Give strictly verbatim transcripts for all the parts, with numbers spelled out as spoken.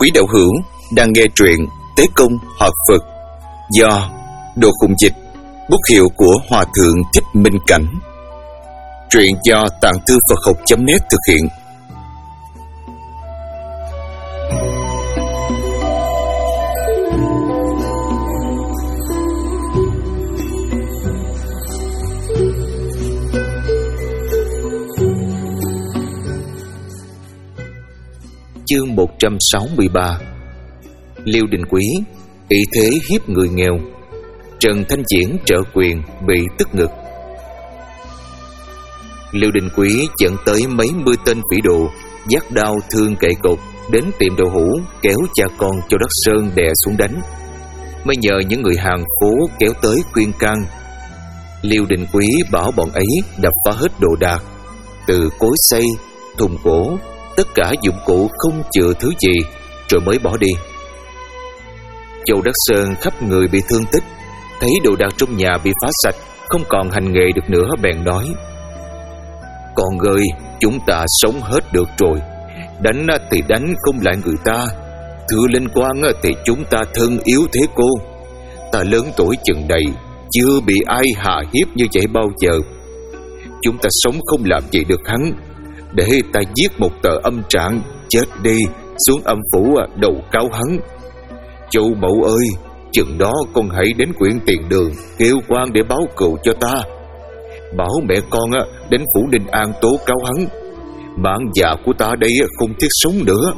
Quý đạo hữu đang nghe truyện Tế Công Hợp Phật do Đồ Khùng Dịch, bút hiệu của Hòa Thượng Thích Minh Cảnh. Truyện do Tạng Thư Phật Học chấm net thực hiện. Chương một trăm sáu mươi ba. Liêu Đình Quý ý thế hiếp người nghèo, Trần Thanh Diễn trợ quyền bị tức ngực. Liêu Đình Quý dẫn tới mấy mươi tên phỉ đồ vác đao thương cậy cột đến tiệm đậu hũ, kéo cha con Châu Đắc Sơn đè xuống đánh. Mới nhờ những người hàng phố kéo tới khuyên can. Liêu Đình Quý bảo bọn ấy đập phá hết đồ đạc, từ cối xay, thùng gỗ, tất cả dụng cụ không chừa thứ gì, rồi mới bỏ đi. Châu Đắc Sơn khắp người bị thương tích, thấy đồ đạc trong nhà bị phá sạch, không còn hành nghề được nữa, bèn nói: "Con ơi, chúng ta sống hết được rồi. Đánh thì đánh không lại người ta, thưa lên quan thì chúng ta thân yếu thế cô. Ta lớn tuổi chừng này, chưa bị ai hạ hiếp như vậy bao giờ. Chúng ta sống không làm gì được hắn, để ta giết một tờ âm trạng, chết đi, xuống âm phủ đầu cáo hắn. Châu Mậu ơi, chừng đó con hãy đến quyện Tiền Đường kêu quan để báo cừu cho ta. Bảo mẹ con đến phủ Ninh An tố cáo hắn. Mạng già của ta đây không thiết sống nữa."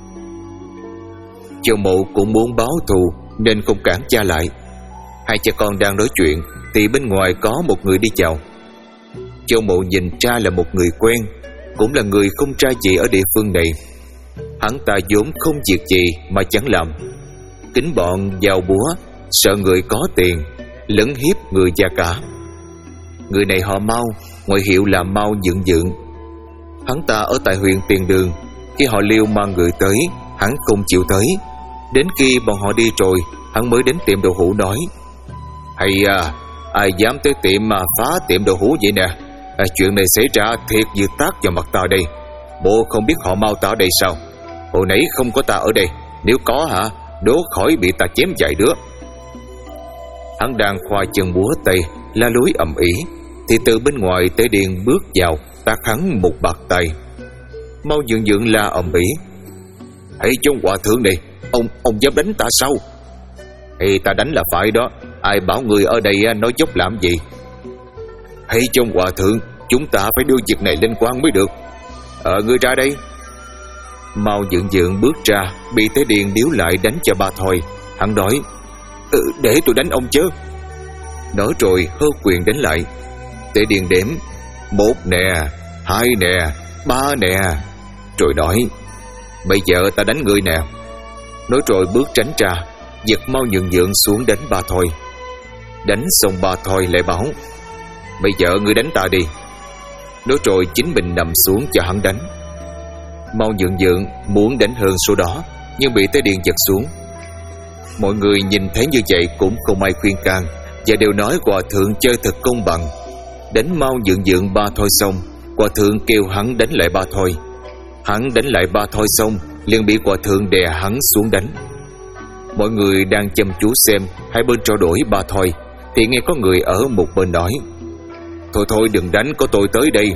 Châu Mậu cũng muốn báo thù nên không cản cha lại. Hai cha con đang nói chuyện thì bên ngoài có một người đi chào. Châu Mậu nhìn cha là một người quen, cũng là người không tra gì ở địa phương này. Hắn ta vốn không việc gì mà chẳng làm, kính bọn giàu búa, sợ người có tiền, lấn hiếp người già cả. Người này họ Mao, ngoại hiệu là Mao Dựng Dựng. Hắn ta ở tại huyện Tiền Đường. Khi họ Liêu mang người tới, hắn không chịu tới. Đến khi bọn họ đi rồi, hắn mới đến tiệm đậu hũ nói: "Hay à, ai dám tới tiệm mà phá tiệm đậu hũ vậy nè? À, chuyện này xảy ra thiệt như tát vào mặt ta đây. Bộ không biết họ Mao ta ở đây sao? Hồi nãy không có ta ở đây, nếu có hả, đố khỏi bị ta chém vài đứa." Hắn đang khoa chân búa tay la lối ầm ĩ thì từ bên ngoài Tế Điền bước vào, tát hắn một bạt tay. Mao Dựng Dựng la ầm ĩ: "Hãy trong hòa thượng này, ông ông dám đánh ta sao?" "Thì ta đánh là phải đó, ai bảo người ở đây nói dốc làm gì?" "Hãy trong hòa thượng, chúng ta phải đưa việc này lên quan mới được. Ờ, ngươi ra đây." Mao Dựng Dựng bước ra, bị Tế Điền điếu lại đánh cho ba thôi. Hắn nói: ừ, "Để tôi đánh ông chứ." Nói rồi hơ quyền đánh lại. Tế Điền đếm: "Một nè, hai nè, ba nè." Rồi nói: "Bây giờ ta đánh ngươi nè." Nói rồi bước tránh ra, giật Mao Dựng Dựng xuống đánh ba thôi. Đánh xong ba thôi lại bảo: "Bây giờ ngươi đánh ta đi." Nói rồi chính mình nằm xuống cho hắn đánh. Mao Dựng Dựng muốn đánh hơn số đó, nhưng bị Tế Điền giật xuống. Mọi người nhìn thấy như vậy cũng không ai khuyên can, và đều nói hòa thượng chơi thật công bằng. Đánh Mao Dựng Dựng ba thôi xong, hòa thượng kêu hắn đánh lại ba thôi. Hắn đánh lại ba thôi xong, liền bị hòa thượng đè hắn xuống đánh. Mọi người đang chăm chú xem hai bên trao đổi ba thôi, thì nghe có người ở một bên nói: "Thôi thôi đừng đánh, có tôi tới đây."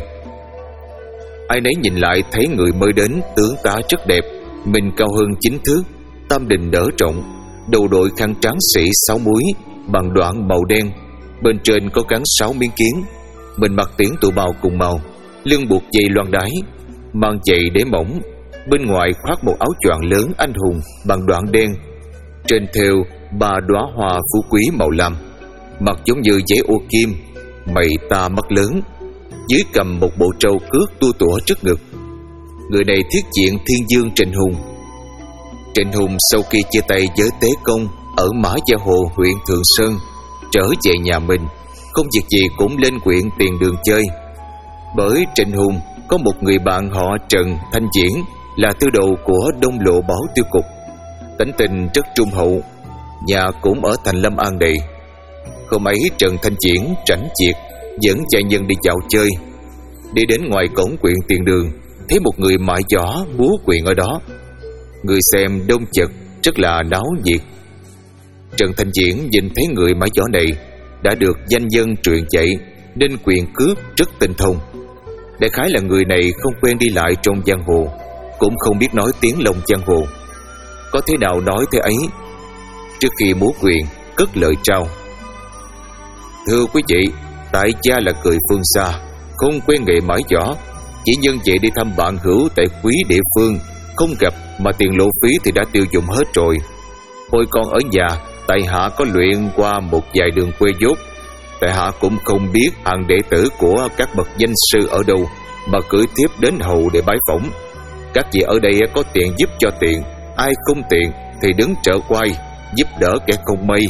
Ai nấy nhìn lại thấy người mới đến tướng tá rất đẹp, mình cao hơn chín thước, tam đình nở rộng, đầu đội khăn trắng sĩ sáu múi bằng đoạn màu đen, bên trên có gắn sáu miếng kiến. Mình mặc tiễn tụ bào cùng màu, lưng buộc dây loan đái, mang giày đế mỏng, bên ngoài khoác một áo choàng lớn anh hùng bằng đoạn đen, trên thêu ba đóa hoa phú quý màu lam, mặt giống như giấy ô kim, mày ta mắt lớn, dưới cầm một bộ trâu cước tua tủa trước ngực. Người này thiết diện Thiên Dương Trình Hùng. Trình Hùng sau khi chia tay với Tế Công ở Mã Gia Hồ, huyện Thường Sơn, trở về nhà mình, không việc gì cũng lên huyện Tiền Đường chơi. Bởi Trình Hùng có một người bạn họ Trần Thanh Diễn, là tư đầu của Đông Lộ Bảo Tiêu Cục, tính tình rất trung hậu, nhà cũng ở thành Lâm An này. Hôm ấy Trần Thanh Diễn rảnh việc dẫn chạy nhân đi dạo chơi. Đi đến ngoài cổng huyện Tiền Đường, thấy một người mại giỏ múa quyền ở đó. Người xem đông chật, rất là náo nhiệt. Trần Thanh Diễn nhìn thấy người mái giỏ này đã được danh dân truyền chạy nên quyền cước rất tinh thông. Đại khái là người này không quen đi lại trong giang hồ, cũng không biết nói tiếng lông giang hồ. Có thế nào nói thế ấy. Trước khi múa quyền, cất lời trao: "Thưa quý vị, tại gia là người phương xa, không quen nghề mái giỏ, chỉ nhân vậy đi thăm bạn hữu tại quý địa phương, không gặp mà tiền lộ phí thì đã tiêu dụng hết rồi. Hồi còn ở nhà, tại hạ có luyện qua một vài đường quê dốt. Tại hạ cũng không biết hàng đệ tử của các bậc danh sư ở đâu mà gửi thiếp đến hầu để bái phỏng. Các vị ở đây có tiện giúp cho tiện, ai không tiện thì đứng trợ quay, giúp đỡ kẻ không may."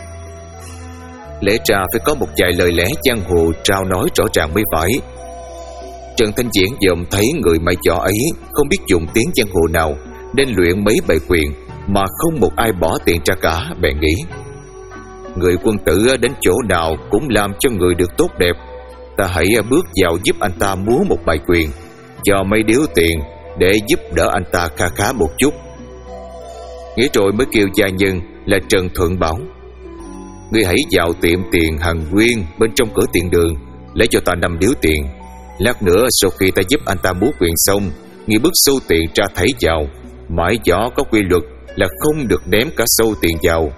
Lẽ ra phải có một vài lời lẽ giang hồ trao nói rõ ràng mới phải. Trần Thanh Diễn dòm thấy người mái giỏ ấy không biết dùng tiếng giang hồ nào nên luyện mấy bài quyền mà không một ai bỏ tiền ra cả, bèn nghĩ: người quân tử đến chỗ nào cũng làm cho người được tốt đẹp. Ta hãy bước vào giúp anh ta múa một bài quyền, cho mấy điếu tiền để giúp đỡ anh ta kha khá một chút. Nghĩ rồi mới kêu gia nhân là Trần Thuận bảo: "Ngươi hãy vào tiệm tiền Hằng Nguyên bên trong cửa tiền đường, lấy cho ta năm điếu tiền. Lát nữa sau khi ta giúp anh ta múa quyền xong, ngươi bước sâu tiền ra thảy vào. Mãi giỏ có quy luật là không được ném cả sâu tiền vào."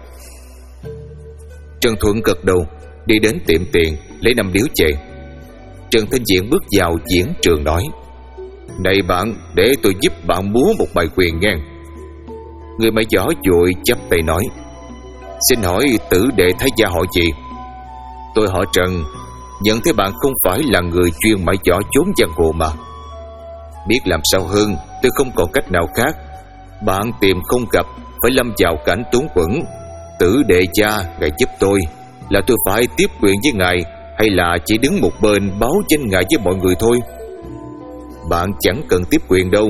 Trần Thuận gật đầu, đi đến tiệm tiền lấy năm điếu chè. Trần Thanh Diễn bước vào diễn trường nói: "Này bạn, để tôi giúp bạn múa một bài quyền nghe." Người mái giỏ vội chắp tay nói: "Xin hỏi tử đệ thái gia họ gì?" "Tôi họ Trần, nhận thấy bạn không phải là người chuyên mái giỏ trốn giang hồ mà." "Biết làm sao hơn, tôi không còn cách nào khác. Bạn tìm không gặp, phải lâm vào cảnh túng quẫn. Tử đệ cha, ngài giúp tôi, là tôi phải tiếp quyền với ngài, hay là chỉ đứng một bên báo danh ngài với mọi người thôi?" "Bạn chẳng cần tiếp quyền đâu."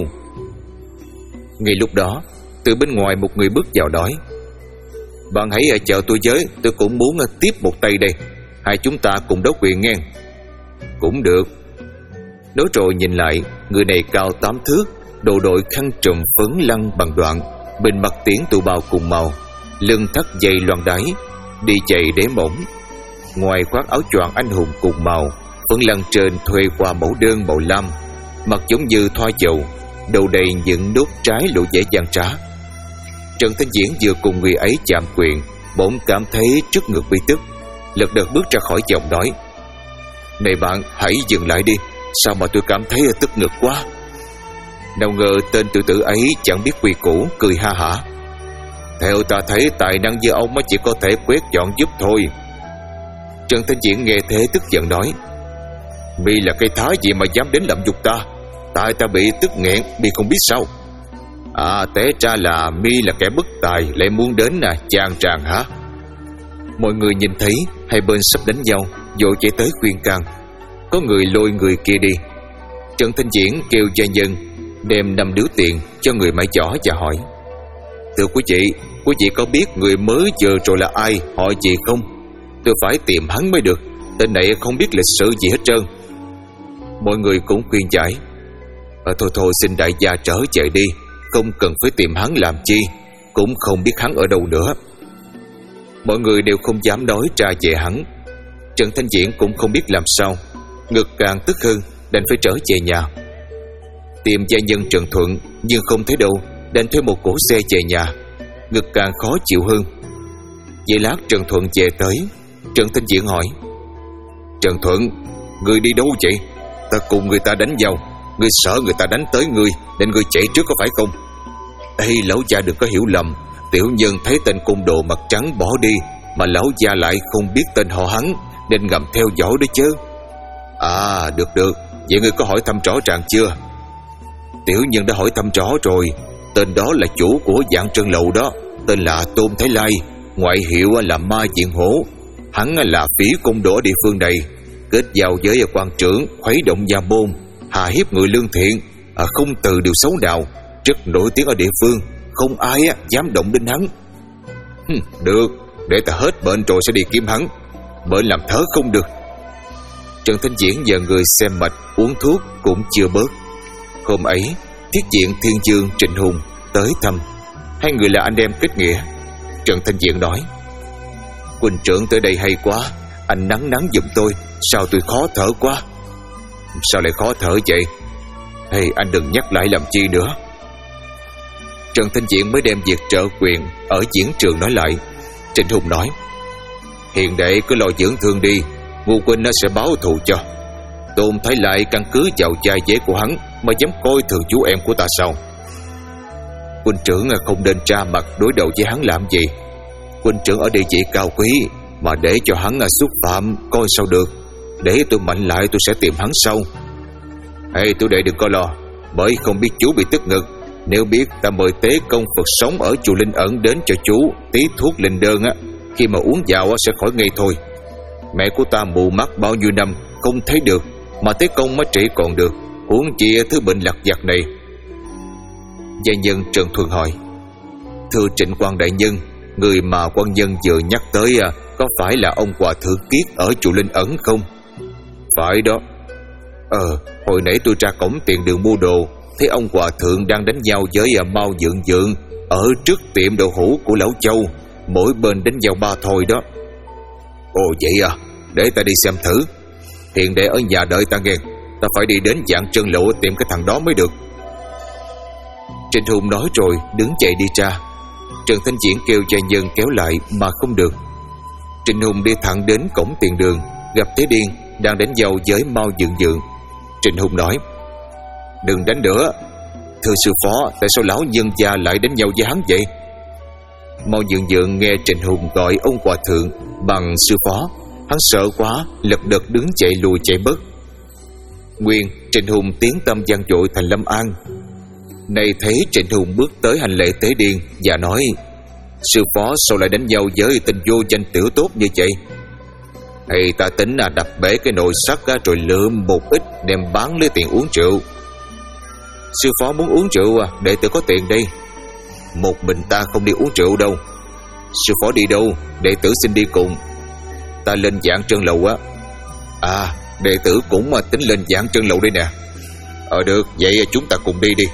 Ngay lúc đó, từ bên ngoài một người bước vào nói: "Bạn hãy chờ tôi với, tôi cũng muốn tiếp một tay đây. Hai chúng ta cùng đấu quyền nghe." "Cũng được." Nói rồi nhìn lại, người này cao tám thước, đầu đội khăn trùm phấn lăng bằng đoạn, bên mặt tiến tụ bào cùng màu, lưng thắt dây loan đáy, đi giày đế mỏng. Ngoài khoác áo choàng anh hùng cùng màu, phấn lăng trên thuê qua mẫu đơn màu lam, mặt giống như thoa dầu, đầu đầy những nốt trái lộ vẻ gian trá. Trần Thanh Diễn vừa cùng người ấy chạm quyền, bỗng cảm thấy trước ngực bị tức, lật đật bước ra khỏi vòng nói: "Này bạn, hãy dừng lại đi, sao mà tôi cảm thấy tức ngực quá." Nào ngờ tên tự tử ấy chẳng biết quy củ, cười ha hả: "Theo ta thấy tài năng như ông mới chỉ có thể quét dọn giúp thôi." Trần Thanh Diễn nghe thế tức giận nói: "Mi là cây thái gì mà dám đến làm nhục ta? Tại ta bị tức nghẹn, Mi không biết sao?" "À, té ra là Mi là kẻ bất tài, lại muốn đến à, chàng tràng hả?" Mọi người nhìn thấy hai bên sắp đánh nhau, vội chạy tới khuyên can. Có người lôi người kia đi. Trần Thanh Diễn kêu gia nhân đem năm điếu tiền cho người mái giỏ và hỏi: "Thưa quý vị, quý vị có biết người mới vừa rồi là ai, họ gì không? Tôi phải tìm hắn mới được, tên này không biết lịch sử gì hết trơn." Mọi người cũng khuyên giải: "Ờ, thôi thôi xin đại gia trở về đi, không cần phải tìm hắn làm chi, cũng không biết hắn ở đâu nữa." Mọi người đều không dám nói ra về hắn. Trần Thanh Diễn cũng không biết làm sao, ngực càng tức hơn, đành phải trở về nhà. Tìm gia nhân Trần Thuận nhưng không thấy đâu, đành thuê một cỗ xe về nhà, ngực càng khó chịu hơn. Vậy lát Trần Thuận về tới, Trần Thanh Diễn hỏi: "Trần Thuận, ngươi đi đâu vậy? Ta cùng người ta đánh nhau, ngươi sợ người ta đánh tới ngươi nên ngươi chạy trước có phải không?" "Ê, lão gia đừng có hiểu lầm, tiểu nhân thấy tên côn đồ mặt trắng bỏ đi, mà lão gia lại không biết tên họ hắn nên ngầm theo dõi đó chứ." "À, được được, vậy ngươi có hỏi thăm rõ ràng chưa?" "Tiểu nhân đã hỏi thăm rõ rồi, tên đó là chủ của Vạn Trân Lầu đó, tên là Tôn Thái Lai, ngoại hiệu là Ma Diện Hổ. Hắn là phỉ côn đồ ở địa phương này, kết giao với quan trưởng, khuấy động nhà môn, hà hiếp người lương thiện, à, không từ điều xấu nào, rất nổi tiếng ở địa phương, không ai dám động đến hắn." Hừm, "Được, để ta hết bệnh rồi sẽ đi kiếm hắn, bệnh làm thớ không được." Trần Thanh Diễn nhờ người xem mạch uống thuốc cũng chưa bớt. Hôm ấy, Thiết Diện Thiên Dương Trịnh Hùng tới thăm. Hai người là anh em kết nghĩa. Trần Thanh Diện nói: Huynh trưởng tới đây hay quá, anh nắng nắng giùm tôi, sao tôi khó thở quá. Sao lại khó thở vậy? Hey, anh đừng nhắc lại làm chi nữa. Trần Thanh Diện mới đem việc trợ quyền ở diễn trường nói lại. Trịnh Hùng nói: Hiền đệ cứ lo dưỡng thương đi, Ngô huynh nó sẽ báo thù cho. Tôn Thái Lại căn cứ vào trai dế của hắn mà dám coi thường chú em của ta sao? Huynh trưởng không nên tra mặt đối đầu với hắn làm gì. Huynh trưởng ở địa vị cao quý, mà để cho hắn xúc phạm coi sao được. Để tôi mạnh lại tôi sẽ tìm hắn sau. Hay tôi đệ đừng có lo, bởi không biết chú bị tức ngực. Nếu biết ta mời tế công Phật sống ở chùa Linh Ẩn đến cho chú tí thuốc linh đơn á, khi mà uống vào sẽ khỏi ngay thôi. Mẹ của ta mù mắt bao nhiêu năm không thấy được, mà tế công mới trị còn được, huống chi thứ bệnh lặt vặt này. Gia nhân Trần Thuần hỏi: Thưa Trịnh quan đại nhân, người mà quan nhân vừa nhắc tới à, có phải là ông Hòa Thượng Kiết ở chùa Linh Ẩn không? Phải đó. Ờ, hồi nãy tôi ra cổng tiền đường mua đồ, thấy ông Hòa Thượng đang đánh nhau với à, Mao Dượng Dượng ở trước tiệm đồ hũ của Lão Châu, mỗi bên đánh nhau ba thôi đó. Ồ vậy à, để ta đi xem thử. Hiện để ở nhà đợi ta nghe, ta phải đi đến Dạng Trân Lộ tìm cái thằng đó mới được. Trịnh Hùng nói rồi đứng dậy đi ra. Trần Thanh Diễn kêu gia nhân kéo lại mà không được. Trịnh Hùng đi thẳng đến cổng tiền đường, gặp Thế Điên đang đánh nhau với Mao Dượng Dượng. Trịnh Hùng nói: Đừng đánh nữa. Thưa sư phó, tại sao lão nhân gia lại đánh nhau với hắn vậy? Mao Dượng Dượng nghe Trịnh Hùng gọi ông Hòa Thượng bằng sư phó, hắn sợ quá, lật đật đứng chạy lùi chạy bớt. Nguyên Trịnh Hùng tiến tâm gian dội thành Lâm An. Này thấy Trịnh Hùng bước tới hành lễ Tế Điên và nói: Sư phó sao lại đánh nhau với tên vô danh tiểu tốt như vậy? Hay ta tính là đập bể cái nồi sắt rồi lượm một ít đem bán lấy tiền uống rượu. Sư phó muốn uống rượu à? Đệ tử có tiền đây. Một mình ta không đi uống rượu đâu. Sư phó đi đâu? Đệ tử xin đi cùng. Ta lên Dạng Trân Lầu á. À, đệ tử cũng mà tính lên Dạng Trân Lầu đây nè. Ờ được, vậy chúng ta cùng đi đi.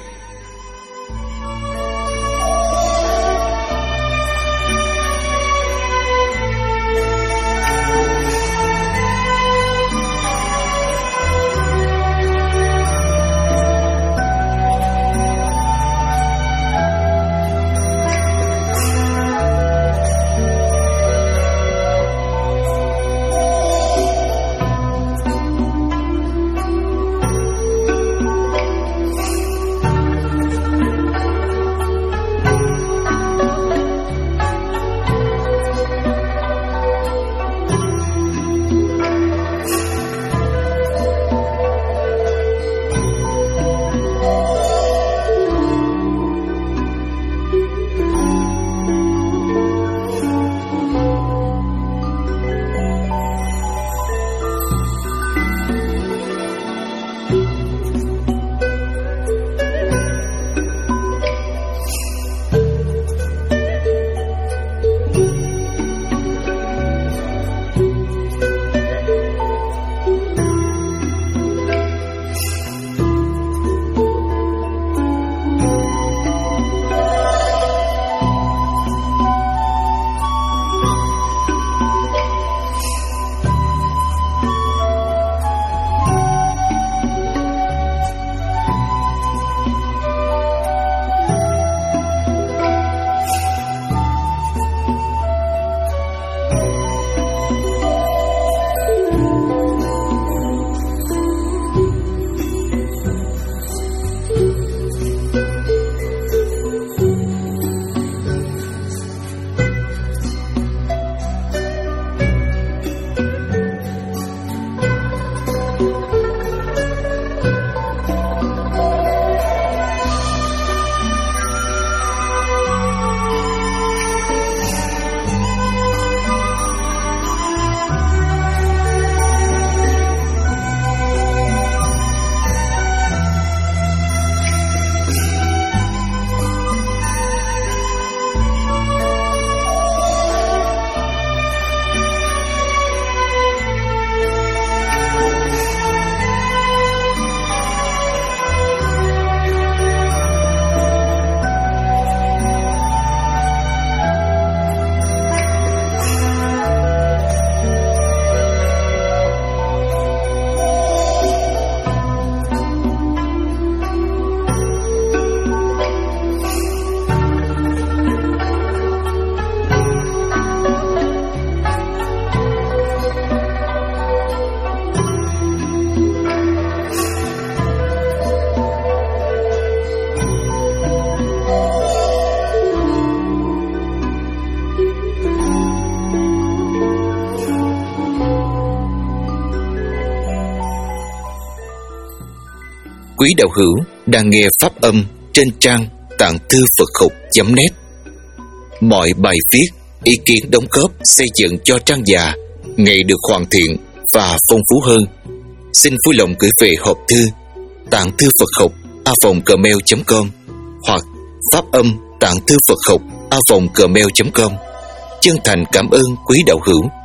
quý đạo hữu đang nghe pháp âm trên trang tạng thư Phật học chấm net. Mọi bài viết, ý kiến đóng góp xây dựng cho trang già ngày được hoàn thiện và phong phú hơn. Xin vui lòng gửi về hộp thư tạng thư Phật học a vòng gmail chấm com hoặc pháp âm tạng thư Phật học a vòng gmail chấm com. Chân thành cảm ơn quý đạo hữu.